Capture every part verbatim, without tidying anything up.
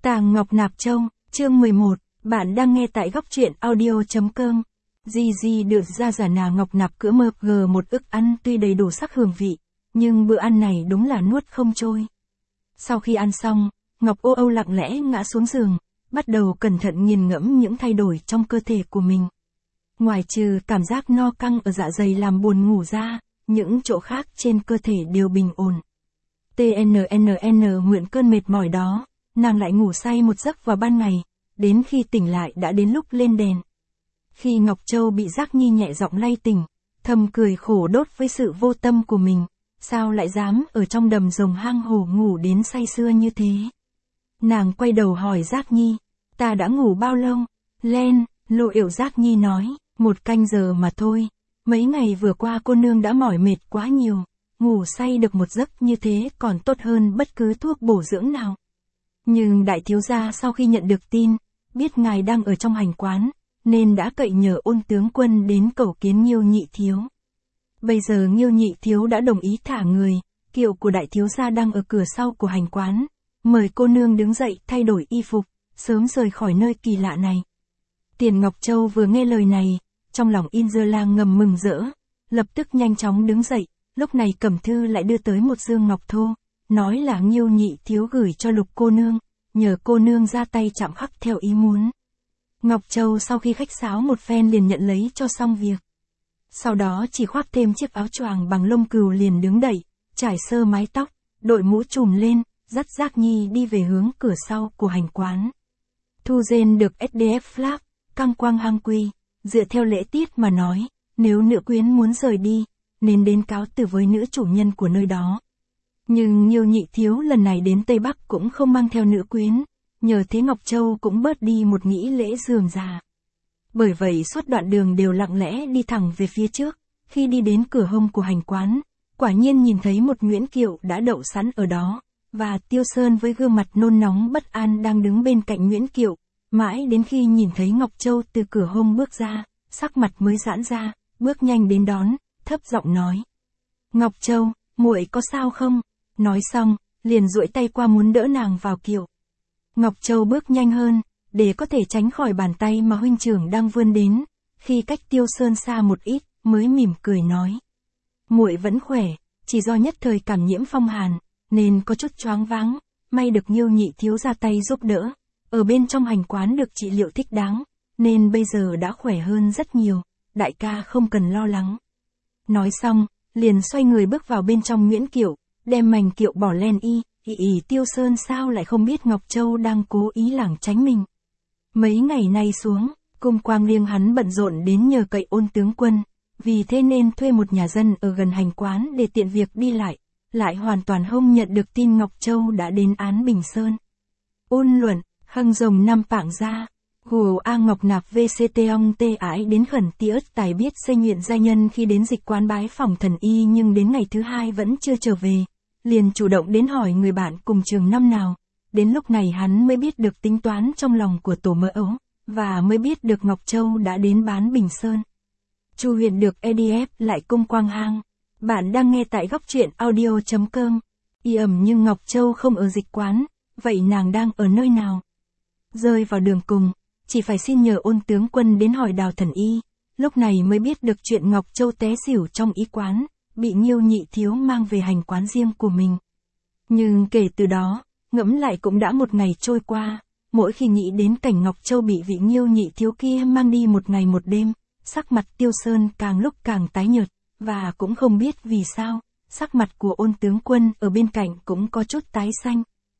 Tàng Ngọc Nạp Châu, chương mười một, bạn đang nghe tại góc truyện audio.com. Di Di được ra giả nà Ngọc Nạp cửa mơ gờ một ức ăn tuy đầy đủ sắc hương vị, nhưng bữa ăn này đúng là nuốt không trôi. Sau khi ăn xong, Ngọc Ô Âu lặng lẽ ngã xuống giường, bắt đầu cẩn thận nghiền ngẫm những thay đổi trong cơ thể của mình. Ngoài trừ cảm giác no căng ở dạ dày làm buồn ngủ ra, những chỗ khác trên cơ thể đều bình ổn. tê en en en mượn cơn mệt mỏi đó, nàng lại ngủ say một giấc vào ban ngày, đến khi tỉnh lại đã đến lúc lên đèn. Khi Ngọc Châu bị Giác Nhi nhẹ giọng lay tỉnh, thầm cười khổ đốt với sự vô tâm của mình, sao lại dám ở trong đầm rồng hang hổ ngủ đến say sưa như thế. Nàng quay đầu hỏi Giác Nhi, ta đã ngủ bao lâu? Len, Lộ Yểu Giác Nhi nói, một canh giờ mà thôi, mấy ngày vừa qua cô nương đã mỏi mệt quá nhiều, ngủ say được một giấc như thế còn tốt hơn bất cứ thuốc bổ dưỡng nào. Nhưng đại thiếu gia sau khi nhận được tin, biết ngài đang ở trong hành quán, nên đã cậy nhờ Ôn tướng quân đến cầu kiến Nghiêu nhị thiếu. Bây giờ Nghiêu nhị thiếu đã đồng ý thả người, kiệu của đại thiếu gia đang ở cửa sau của hành quán, mời cô nương đứng dậy thay đổi y phục, sớm rời khỏi nơi kỳ lạ này. Tiền Ngọc Châu vừa nghe lời này, trong lòng In Dơ Lang ngầm mừng rỡ, lập tức nhanh chóng đứng dậy, lúc này Cẩm Thư lại đưa tới một dương ngọc thô, nói là Nghiêu nhị thiếu gửi cho Lục cô nương, nhờ cô nương ra tay chạm khắc theo ý muốn. Ngọc Châu sau khi khách sáo một phen liền nhận lấy cho xong việc. Sau đó chỉ khoác thêm chiếc áo choàng bằng lông cừu liền đứng đẩy, trải sơ mái tóc, đội mũ trùm lên, dắt Giác Nhi đi về hướng cửa sau của hành quán. Thu Dên được ét đê ép flag, căng quang hăng quy, dựa theo lễ tiết mà nói, nếu nữ quyến muốn rời đi, nên đến cáo từ với nữ chủ nhân của nơi đó. Nhưng Nghiêu nhị thiếu lần này đến Tây Bắc cũng không mang theo nữ quyến, nhờ thế Ngọc Châu cũng bớt đi một nghĩ lễ rườm rà. Bởi vậy suốt đoạn đường đều lặng lẽ đi thẳng về phía trước, khi đi đến cửa hông của hành quán, quả nhiên nhìn thấy một nhuyễn kiệu đã đậu sẵn ở đó, và Tiêu Sơn với gương mặt nôn nóng bất an đang đứng bên cạnh nhuyễn kiệu, mãi đến khi nhìn thấy Ngọc Châu từ cửa hông bước ra, sắc mặt mới giãn ra, bước nhanh đến đón, thấp giọng nói: "Ngọc Châu, muội có sao không?" Nói xong, liền duỗi tay qua muốn đỡ nàng vào kiệu. Ngọc Châu bước nhanh hơn, để có thể tránh khỏi bàn tay mà huynh trưởng đang vươn đến, khi cách Tiêu Sơn xa một ít, mới mỉm cười nói: "Muội vẫn khỏe, chỉ do nhất thời cảm nhiễm phong hàn, nên có chút choáng váng, may được Nghiêu nhị thiếu ra tay giúp đỡ, ở bên trong hành quán được trị liệu thích đáng, nên bây giờ đã khỏe hơn rất nhiều, đại ca không cần lo lắng." Nói xong, liền xoay người bước vào bên trong nhuyễn kiệu, đem mành kiệu bỏ len y, ì ì Tiêu Sơn sao lại không biết Ngọc Châu đang cố ý lảng tránh mình. Mấy ngày nay xuống, cung quang liêng hắn bận rộn đến nhờ cậy Ôn tướng quân, vì thế nên thuê một nhà dân ở gần hành quán để tiện việc đi lại, lại hoàn toàn không nhận được tin Ngọc Châu đã đến Án Bình Sơn. Ôn luận, hăng rồng năm pạng ra, gù a Ngọc Nạp vct ông tê ái đến khẩn ti ớt tài biết xây nguyện gia nhân khi đến dịch quán bái phòng thần y nhưng đến ngày thứ hai vẫn chưa trở về, liền chủ động đến hỏi người bạn cùng trường năm nào, đến lúc này hắn mới biết được tính toán trong lòng của tổ mỡ ấu, và mới biết được Ngọc Châu đã đến Bán Bình Sơn. Chu Huyền được e đê ép lại cung quang hang. Bạn đang nghe tại góc truyện audio.com. Y ẩm nhưng Ngọc Châu không ở dịch quán, vậy nàng đang ở nơi nào? Rơi vào đường cùng, chỉ phải xin nhờ Ôn tướng quân đến hỏi Đào thần y, lúc này mới biết được chuyện Ngọc Châu té xỉu trong y quán, bị Nghiêu nhị thiếu mang về hành quán riêng của mình. Nhưng kể từ đó, ngẫm lại cũng đã một ngày trôi qua, mỗi khi nghĩ đến cảnh Ngọc Châu bị vị Nghiêu nhị thiếu kia mang đi một ngày một đêm, sắc mặt Tiêu Sơn càng lúc càng tái nhợt, và cũng không biết vì sao, sắc mặt của Ôn tướng quân ở bên cạnh cũng có chút tái xanh.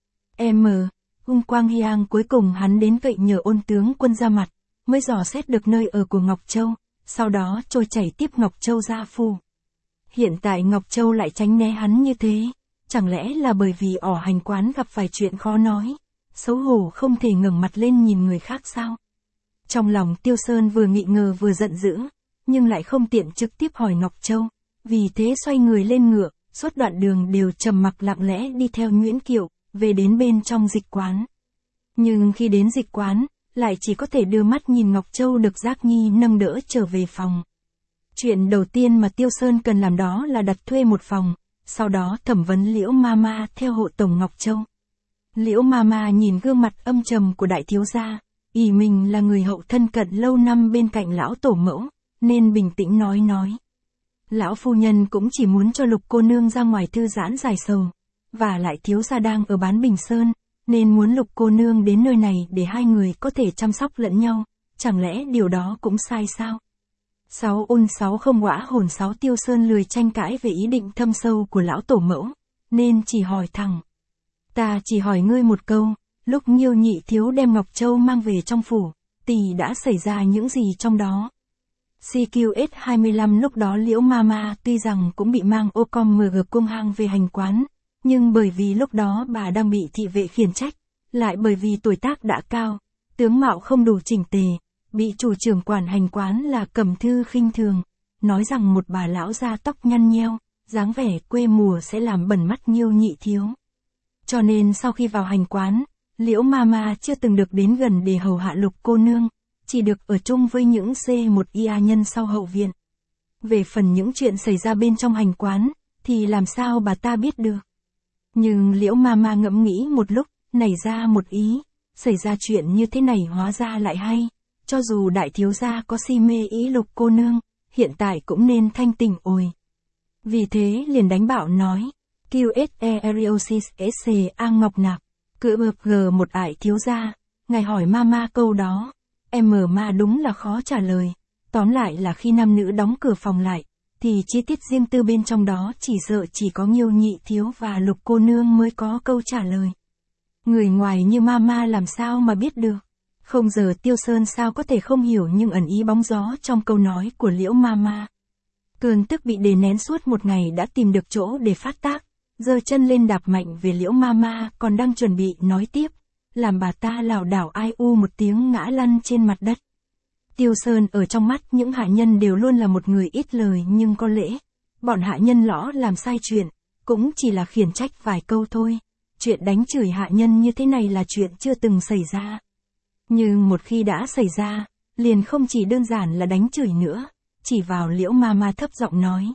M. Hung Quang Hiang cuối cùng hắn đến cậy nhờ Ôn tướng quân ra mặt, mới dò xét được nơi ở của Ngọc Châu, sau đó trôi chảy tiếp Ngọc Châu ra phủ. Hiện tại Ngọc Châu lại tránh né hắn như thế, chẳng lẽ là bởi vì ở hành quán gặp phải chuyện khó nói, xấu hổ không thể ngẩng mặt lên nhìn người khác sao? Trong lòng Tiêu Sơn vừa nghi ngờ vừa giận dữ, nhưng lại không tiện trực tiếp hỏi Ngọc Châu, vì thế xoay người lên ngựa, suốt đoạn đường đều trầm mặc lặng lẽ đi theo nhuyễn kiệu, về đến bên trong dịch quán. Nhưng khi đến dịch quán, lại chỉ có thể đưa mắt nhìn Ngọc Châu được Giác Nhi nâng đỡ trở về phòng. Chuyện đầu tiên mà Tiêu Sơn cần làm đó là đặt thuê một phòng, sau đó thẩm vấn Liễu Mama theo hộ tổng Ngọc Châu. Liễu Mama nhìn gương mặt âm trầm của đại thiếu gia, ỷ mình là người hậu thân cận lâu năm bên cạnh lão tổ mẫu, nên bình tĩnh nói nói. Lão phu nhân cũng chỉ muốn cho Lục cô nương ra ngoài thư giãn giải sầu, và lại thiếu gia đang ở Bán Bình Sơn, nên muốn Lục cô nương đến nơi này để hai người có thể chăm sóc lẫn nhau, chẳng lẽ điều đó cũng sai sao? Sáu ôn sáu không gõa hồn sáu Tiêu Sơn lười tranh cãi về ý định thâm sâu của lão tổ mẫu, nên chỉ hỏi thẳng. Ta chỉ hỏi ngươi một câu, lúc Nhiêu nhị thiếu đem Ngọc Châu mang về trong phủ, tỷ đã xảy ra những gì trong đó? xê quy ét hai mươi lăm lúc đó Liễu Mama tuy rằng cũng bị mang ô com mg cung hang về hành quán, nhưng bởi vì lúc đó bà đang bị thị vệ khiển trách, lại bởi vì tuổi tác đã cao, tướng mạo không đủ chỉnh tề, bị chủ trưởng quản hành quán là Cẩm Thư khinh thường, nói rằng một bà lão da tóc nhăn nheo, dáng vẻ quê mùa sẽ làm bẩn mắt Nhiêu nhị thiếu. Cho nên sau khi vào hành quán, Liễu Mama chưa từng được đến gần để hầu hạ Lục cô nương, chỉ được ở chung với những xê một i a nhân sau hậu viện. Về phần những chuyện xảy ra bên trong hành quán, thì làm sao bà ta biết được. Nhưng Liễu Mama ngẫm nghĩ một lúc, nảy ra một ý, xảy ra chuyện như thế này hóa ra lại hay, cho dù đại thiếu gia có si mê ý Lục cô nương, hiện tại cũng nên thanh tỉnh ồi. Vì thế liền đánh bạo nói, quy ét e Ariosis S A Ngọc Nạp, cự bợp g một ải thiếu gia, ngài hỏi Mama câu đó, em mở ma đúng là khó trả lời, tóm lại là khi nam nữ đóng cửa phòng lại, thì chi tiết riêng tư bên trong đó chỉ sợ chỉ có Nhiêu nhị thiếu và Lục cô nương mới có câu trả lời. Người ngoài như Mama làm sao mà biết được, không giờ Tiêu Sơn sao có thể không hiểu nhưng ẩn ý bóng gió trong câu nói của Liễu Mama. Cơn tức bị đè nén suốt một ngày đã tìm được chỗ để phát tác, giơ chân lên đạp mạnh về Liễu Mama còn đang chuẩn bị nói tiếp, làm bà ta lảo đảo ai u một tiếng ngã lăn trên mặt đất. Tiêu Sơn ở trong mắt những hạ nhân đều luôn là một người ít lời nhưng có lễ, bọn hạ nhân lõ làm sai chuyện, cũng chỉ là khiển trách vài câu thôi, chuyện đánh chửi hạ nhân như thế này là chuyện chưa từng xảy ra. Nhưng một khi đã xảy ra, liền không chỉ đơn giản là đánh chửi nữa, chỉ vào Liễu Mama thấp giọng nói.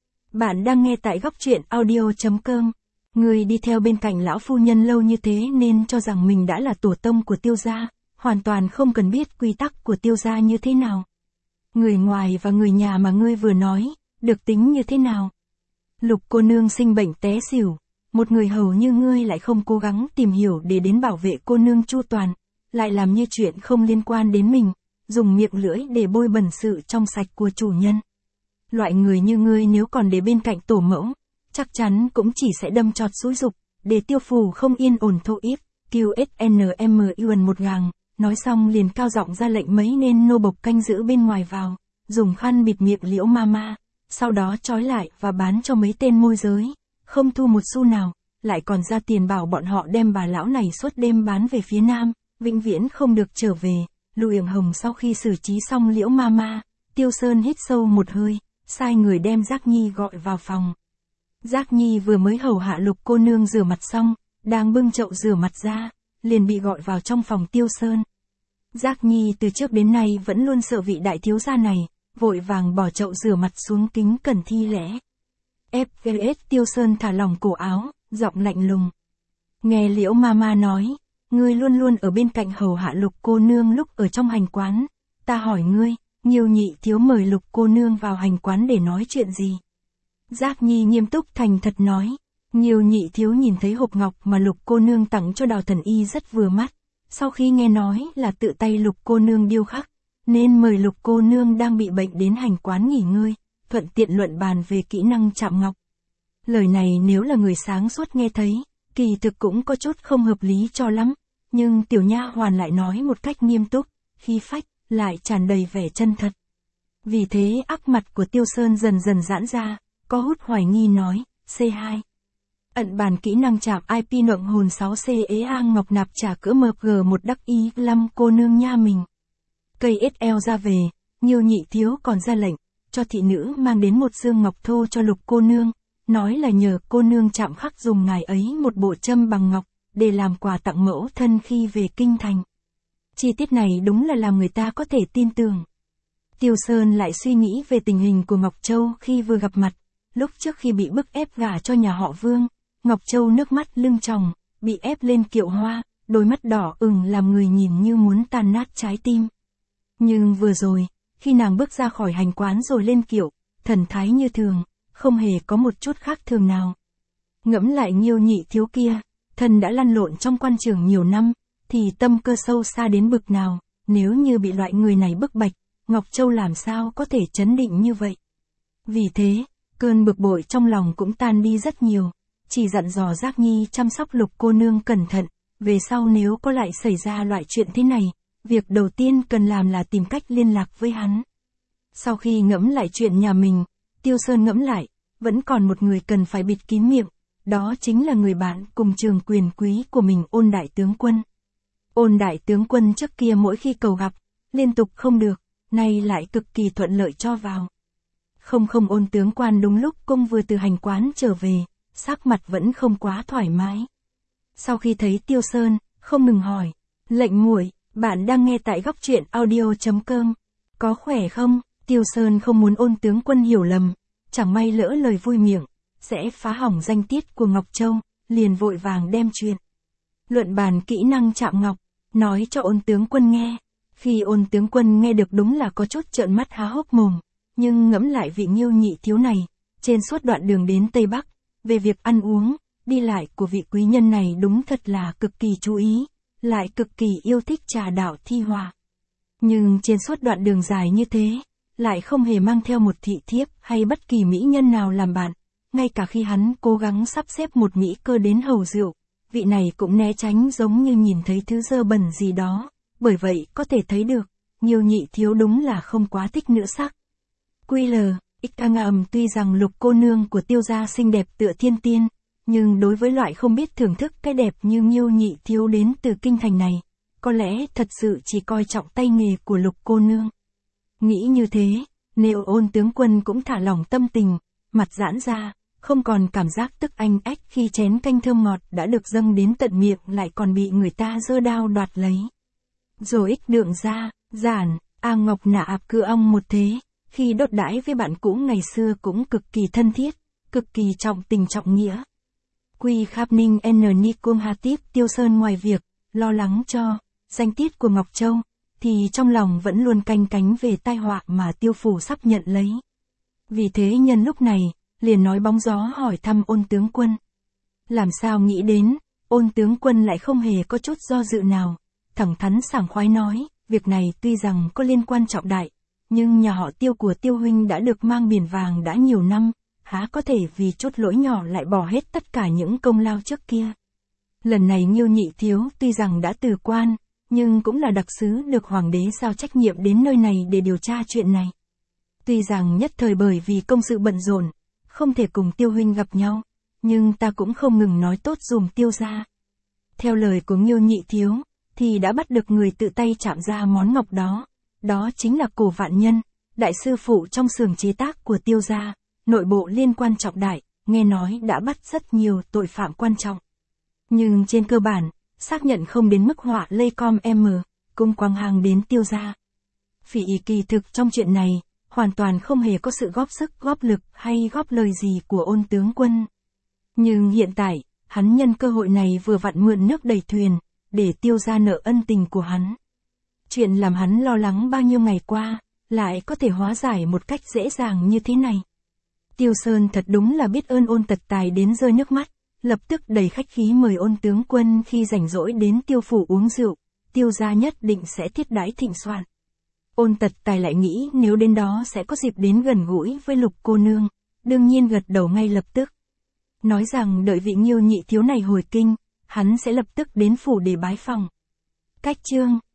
Bạn đang nghe tại góc truyện audio chấm com. Người đi theo bên cạnh lão phu nhân lâu như thế nên cho rằng mình đã là tổ tông của Tiêu gia, hoàn toàn không cần biết quy tắc của Tiêu gia như thế nào. Người ngoài và người nhà mà ngươi vừa nói, được tính như thế nào? Lục cô nương sinh bệnh té xỉu, một người hầu như ngươi lại không cố gắng tìm hiểu để đến bảo vệ cô nương chu toàn, lại làm như chuyện không liên quan đến mình, dùng miệng lưỡi để bôi bẩn sự trong sạch của chủ nhân. Loại người như ngươi nếu còn để bên cạnh tổ mẫu, chắc chắn cũng chỉ sẽ đâm chọt xúi dục, để Tiêu phủ không yên ổn thô íp, quy ét en em u n một gàng, nói xong liền cao giọng ra lệnh mấy nên nô bộc canh giữ bên ngoài vào, dùng khăn bịt miệng Liễu Mama, sau đó trói lại và bán cho mấy tên môi giới, không thu một xu nào, lại còn ra tiền bảo bọn họ đem bà lão này suốt đêm bán về phía nam, vĩnh viễn không được trở về. Lưu Yểng Hồng sau khi xử trí xong Liễu Mama, Tiêu Sơn hít sâu một hơi, sai người đem Giác Nhi gọi vào phòng. Giác Nhi vừa mới hầu hạ Lục cô nương rửa mặt xong, đang bưng chậu rửa mặt ra, liền bị gọi vào trong phòng Tiêu Sơn. Giác Nhi từ trước đến nay vẫn luôn sợ vị đại thiếu gia này, vội vàng bỏ chậu rửa mặt xuống kính cẩn thi lễ. ép giê ét Tiêu Sơn thả lỏng cổ áo, giọng lạnh lùng. Nghe Liễu Mama nói, ngươi luôn luôn ở bên cạnh hầu hạ Lục cô nương lúc ở trong hành quán, ta hỏi ngươi, Nhiêu nhị thiếu mời Lục cô nương vào hành quán để nói chuyện gì? Giác Nhi nghiêm túc thành thật nói, Nhiêu nhị thiếu nhìn thấy hộp ngọc mà Lục cô nương tặng cho Đào Thần Y rất vừa mắt, sau khi nghe nói là tự tay Lục cô nương điêu khắc, nên mời Lục cô nương đang bị bệnh đến hành quán nghỉ ngơi, thuận tiện luận bàn về kỹ năng chạm ngọc. Lời này nếu là người sáng suốt nghe thấy, kỳ thực cũng có chút không hợp lý cho lắm, nhưng tiểu nha hoàn lại nói một cách nghiêm túc, khí phách, lại tràn đầy vẻ chân thật. Vì thế ác mặt của Tiêu Sơn dần dần giãn ra, có hút hoài nghi nói, xê hai. Ẩn bàn kỹ năng chạm i pê nượng hồn sáu C ế A Ngọc Nạp trả cỡ mờ g một đắc y lăm cô nương nha mình. Cây ét lờ ra về, Nhiêu nhị thiếu còn ra lệnh, cho thị nữ mang đến một xương ngọc thô cho Lục cô nương, nói là nhờ cô nương chạm khắc dùng ngài ấy một bộ châm bằng ngọc, để làm quà tặng mẫu thân khi về kinh thành. Chi tiết này đúng là làm người ta có thể tin tưởng. Tiêu Sơn lại suy nghĩ về tình hình của Ngọc Châu khi vừa gặp mặt, lúc trước khi bị bức ép gả cho nhà họ Vương, Ngọc Châu nước mắt lưng tròng, bị ép lên kiệu hoa, đôi mắt đỏ ửng làm người nhìn như muốn tan nát trái tim. Nhưng vừa rồi, khi nàng bước ra khỏi hành quán rồi lên kiệu, thần thái như thường, không hề có một chút khác thường nào. Ngẫm lại Nhiêu Nhị Thiếu kia, thần đã lăn lộn trong quan trường nhiều năm, thì tâm cơ sâu xa đến bực nào, nếu như bị loại người này bức bạch, Ngọc Châu làm sao có thể trấn định như vậy. Vì thế, cơn bực bội trong lòng cũng tan đi rất nhiều, chỉ dặn dò Giác Nhi chăm sóc Lục cô nương cẩn thận, về sau nếu có lại xảy ra loại chuyện thế này, việc đầu tiên cần làm là tìm cách liên lạc với hắn. Sau khi ngẫm lại chuyện nhà mình, Tiêu Sơn ngẫm lại, vẫn còn một người cần phải bịt kín miệng, đó chính là người bạn cùng trường quyền quý của mình, Ôn đại tướng quân. Ôn đại tướng quân trước kia mỗi khi cầu gặp, liên tục không được, nay lại cực kỳ thuận lợi cho vào. Không không Ôn tướng quan đúng lúc cung vừa từ hành quán trở về, sắc mặt vẫn không quá thoải mái. Sau khi thấy Tiêu Sơn, không ngừng hỏi, lệnh muội, bạn đang nghe tại góc truyện audio chấm com, có khỏe không? Tiêu Sơn không muốn Ôn tướng quân hiểu lầm, chẳng may lỡ lời vui miệng, sẽ phá hỏng danh tiết của Ngọc Châu, liền vội vàng đem chuyện luận bàn kỹ năng chạm ngọc, nói cho Ôn tướng quân nghe. Khi Ôn tướng quân nghe được đúng là có chút trợn mắt há hốc mồm, nhưng ngẫm lại vị Nhiêu Nhị Thiếu này, trên suốt đoạn đường đến Tây Bắc, về việc ăn uống, đi lại của vị quý nhân này đúng thật là cực kỳ chú ý, lại cực kỳ yêu thích trà đạo thi hòa. Nhưng trên suốt đoạn đường dài như thế, lại không hề mang theo một thị thiếp hay bất kỳ mỹ nhân nào làm bạn, ngay cả khi hắn cố gắng sắp xếp một mỹ cơ đến hầu rượu, vị này cũng né tránh giống như nhìn thấy thứ dơ bẩn gì đó, bởi vậy có thể thấy được, Nhiêu Nhị Thiếu đúng là không quá thích nữ sắc. quy lờ, ích ngầm tuy rằng Lục cô nương của Tiêu gia xinh đẹp tựa thiên tiên, nhưng đối với loại không biết thưởng thức cái đẹp như Nhiêu Nhị Thiếu đến từ kinh thành này, có lẽ thật sự chỉ coi trọng tay nghề của Lục cô nương. Nghĩ như thế, nếu Ôn tướng quân cũng thả lỏng tâm tình, mặt giãn ra, không còn cảm giác tức anh ách khi chén canh thơm ngọt đã được dâng đến tận miệng lại còn bị người ta giơ đao đoạt lấy. Rồi ích đượng ra, giản, A Ngọc nạ ạp cưa ong một thế, khi đốt đãi với bạn cũ ngày xưa cũng cực kỳ thân thiết, cực kỳ trọng tình trọng nghĩa. Quy Kháp Ninh N Ni Cung Hà Tiếp Tiêu Sơn ngoài việc lo lắng cho danh tiết của Ngọc Châu, thì trong lòng vẫn luôn canh cánh về tai họa mà Tiêu phủ sắp nhận lấy. Vì thế nhân lúc này, liền nói bóng gió hỏi thăm Ôn tướng quân. Làm sao nghĩ đến, Ôn tướng quân lại không hề có chút do dự nào, thẳng thắn sảng khoái nói, việc này tuy rằng có liên quan trọng đại, nhưng nhà họ Tiêu của Tiêu huynh đã được mang biển vàng đã nhiều năm, há có thể vì chút lỗi nhỏ lại bỏ hết tất cả những công lao trước kia. Lần này Nhiêu Nhị Thiếu tuy rằng đã từ quan, nhưng cũng là đặc sứ được hoàng đế giao trách nhiệm đến nơi này để điều tra chuyện này. Tuy rằng nhất thời bởi vì công sự bận rộn, không thể cùng Tiêu huynh gặp nhau, nhưng ta cũng không ngừng nói tốt dùm Tiêu gia. Theo lời của Nhiêu Nhị Thiếu, thì đã bắt được người tự tay chạm ra món ngọc đó, đó chính là Cổ Vạn Nhân, đại sư phụ trong xưởng chế tác của Tiêu gia, nội bộ liên quan trọng đại, nghe nói đã bắt rất nhiều tội phạm quan trọng. Nhưng trên cơ bản, xác nhận không đến mức họa lây com m, cung quang hàng đến Tiêu gia. Phỉ ý kỳ thực trong chuyện này, hoàn toàn không hề có sự góp sức góp lực hay góp lời gì của Ôn tướng quân. Nhưng hiện tại, hắn nhân cơ hội này vừa vặn mượn nước đẩy thuyền, để Tiêu gia nợ ân tình của hắn. Chuyện làm hắn lo lắng bao nhiêu ngày qua, lại có thể hóa giải một cách dễ dàng như thế này. Tiêu Sơn thật đúng là biết ơn Ôn Tật Tài đến rơi nước mắt, lập tức đầy khách khí mời Ôn tướng quân khi rảnh rỗi đến Tiêu phủ uống rượu, Tiêu gia nhất định sẽ thiết đãi thịnh soạn. Ôn Tật Tài lại nghĩ nếu đến đó sẽ có dịp đến gần gũi với Lục cô nương, đương nhiên gật đầu ngay lập tức. Nói rằng đợi vị Nhiêu Nhị Thiếu này hồi kinh, hắn sẽ lập tức đến phủ để bái phòng. Cách chương